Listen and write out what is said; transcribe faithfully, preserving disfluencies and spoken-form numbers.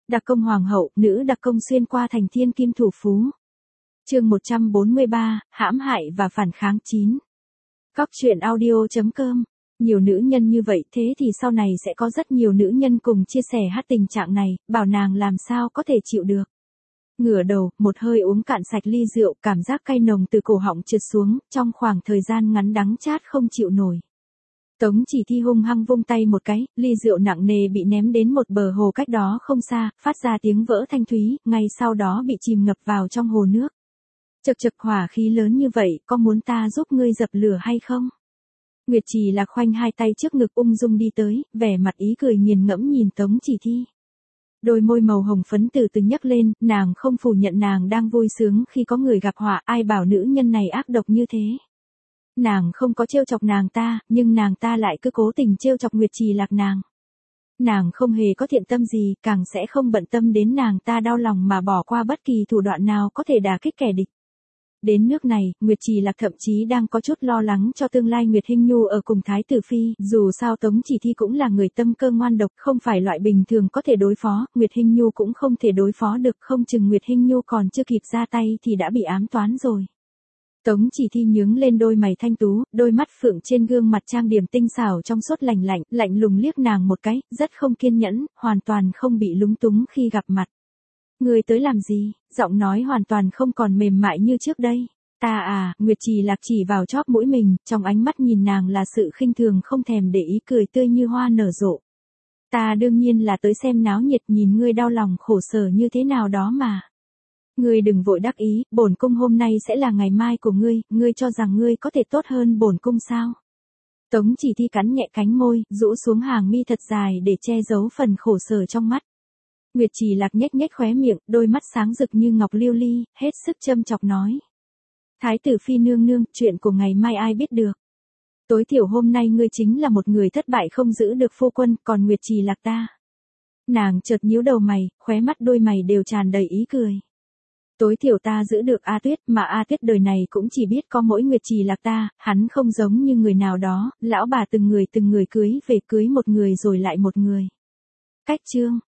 Đặc công hoàng hậu, nữ đặc công xuyên qua thành thiên kim thủ phú. Chương một trăm bốn mươi ba, hãm hại và phản kháng chín. Góc truyện audio chấm com. Nhiều nữ nhân như vậy, thế thì sau này sẽ có rất nhiều nữ nhân cùng chia sẻ hát tình trạng này, bảo nàng làm sao có thể chịu được. Ngửa đầu, một hơi uống cạn sạch ly rượu, cảm giác cay nồng từ cổ họng trượt xuống, trong khoảng thời gian ngắn đắng chát không chịu nổi. Tống Chỉ Thi hung hăng vung tay một cái, ly rượu nặng nề bị ném đến một bờ hồ cách đó không xa, phát ra tiếng vỡ thanh thúy, ngay sau đó bị chìm ngập vào trong hồ nước. Chực chực, hỏa khí lớn như vậy, có muốn ta giúp ngươi dập lửa hay không? Nguyệt Trì Lạc khoanh hai tay trước ngực ung dung đi tới, vẻ mặt ý cười nghiền ngẫm nhìn Tống Chỉ Thi. Đôi môi màu hồng phấn từ từ nhấc lên, nàng không phủ nhận nàng đang vui sướng khi có người gặp họa, ai bảo nữ nhân này ác độc như thế. Nàng không có trêu chọc nàng ta, nhưng nàng ta lại cứ cố tình trêu chọc Nguyệt Trì Lạc nàng. Nàng không hề có thiện tâm gì, càng sẽ không bận tâm đến nàng ta đau lòng mà bỏ qua bất kỳ thủ đoạn nào có thể đả kích kẻ địch. Đến nước này, Nguyệt Trì Lạc thậm chí đang có chút lo lắng cho tương lai Nguyệt Hinh Nhu ở cùng Thái tử Phi, dù sao Tống Chỉ Thi cũng là người tâm cơ ngoan độc, không phải loại bình thường có thể đối phó, Nguyệt Hinh Nhu cũng không thể đối phó được, không chừng Nguyệt Hinh Nhu còn chưa kịp ra tay thì đã bị ám toán rồi. Tống Chỉ Thi nhướng lên đôi mày thanh tú, đôi mắt phượng trên gương mặt trang điểm tinh xảo trong suốt lành lạnh, lạnh lùng liếc nàng một cái, rất không kiên nhẫn, hoàn toàn không bị lúng túng khi gặp mặt. Ngươi tới làm gì? Giọng nói hoàn toàn không còn mềm mại như trước đây. Ta à, Nguyệt Trì Lạc chỉ vào chóp mũi mình, trong ánh mắt nhìn nàng là sự khinh thường không thèm để ý, cười tươi như hoa nở rộ. Ta đương nhiên là tới xem náo nhiệt, nhìn ngươi đau lòng khổ sở như thế nào đó mà. Ngươi đừng vội đắc ý, bổn cung hôm nay sẽ là ngày mai của ngươi, ngươi cho rằng ngươi có thể tốt hơn bổn cung sao? Tống Chỉ Thi cắn nhẹ cánh môi, rũ xuống hàng mi thật dài để che giấu phần khổ sở trong mắt. Nguyệt Trì Lạc nhếch nhếch khóe miệng, đôi mắt sáng rực như ngọc lưu ly, hết sức châm chọc nói. Thái tử Phi nương nương, chuyện của ngày mai ai biết được. Tối thiểu hôm nay ngươi chính là một người thất bại không giữ được phu quân, còn Nguyệt Trì Lạc ta. Nàng chợt nhíu đầu mày, khóe mắt đôi mày đều tràn đầy ý cười. Tối thiểu ta giữ được A Tuyết, mà A Tuyết đời này cũng chỉ biết có mỗi Nguyệt Trì Lạc ta, hắn không giống như người nào đó, lão bà từng người từng người cưới về cưới một người rồi lại một người. Cách chương.